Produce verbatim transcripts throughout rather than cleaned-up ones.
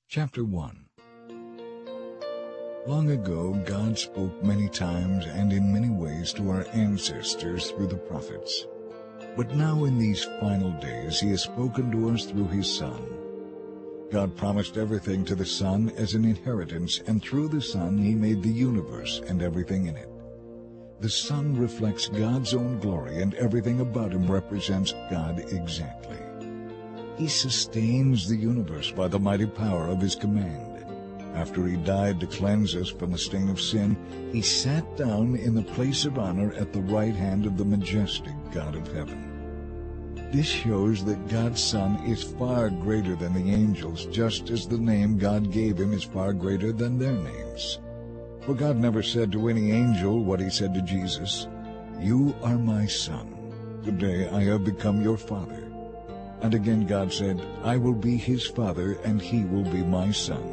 Chapter one. Long ago, God spoke many times and in many ways to our ancestors through the prophets. But now in these final days he has spoken to us through his Son. God promised everything to the Son as an inheritance, and through the Son he made the universe and everything in it. The Son reflects God's own glory, and everything about him represents God exactly. He sustains the universe by the mighty power of his command. After he died to cleanse us from the stain of sin, he sat down in the place of honor at the right hand of the majestic God of heaven. This shows that God's Son is far greater than the angels, just as the name God gave him is far greater than their names. For God never said to any angel what he said to Jesus, "You are my Son. Today I have become your Father." And again God said, "I will be his Father, and he will be my Son."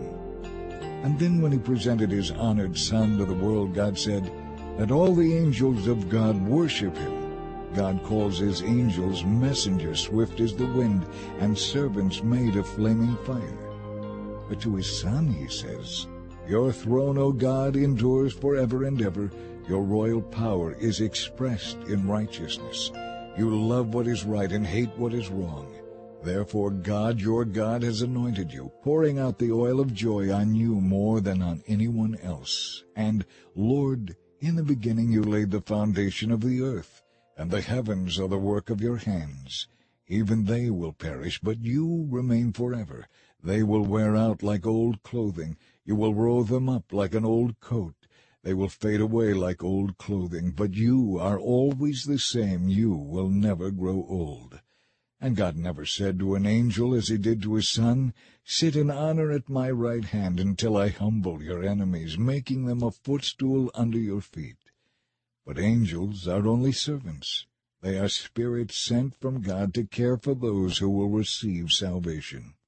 And then when he presented his honored Son to the world, God said, "Let all the angels of God worship him." God calls his angels messengers swift as the wind, and servants made of flaming fire. But to his Son he says, "Your throne, O God, endures forever and ever. Your royal power is expressed in righteousness. You love what is right and hate what is wrong. Therefore God, your God, has anointed you, pouring out the oil of joy on you more than on anyone else. And, Lord, in the beginning you laid the foundation of the earth, and the heavens are the work of your hands. Even they will perish, but you remain forever. They will wear out like old clothing. You will roll them up like an old coat. They will fade away like old clothing, but you are always the same. You will never grow old." And God never said to an angel, as he did to his Son, "Sit in honor at my right hand until I humble your enemies, making them a footstool under your feet." But angels are only servants. They are spirits sent from God to care for those who will receive salvation.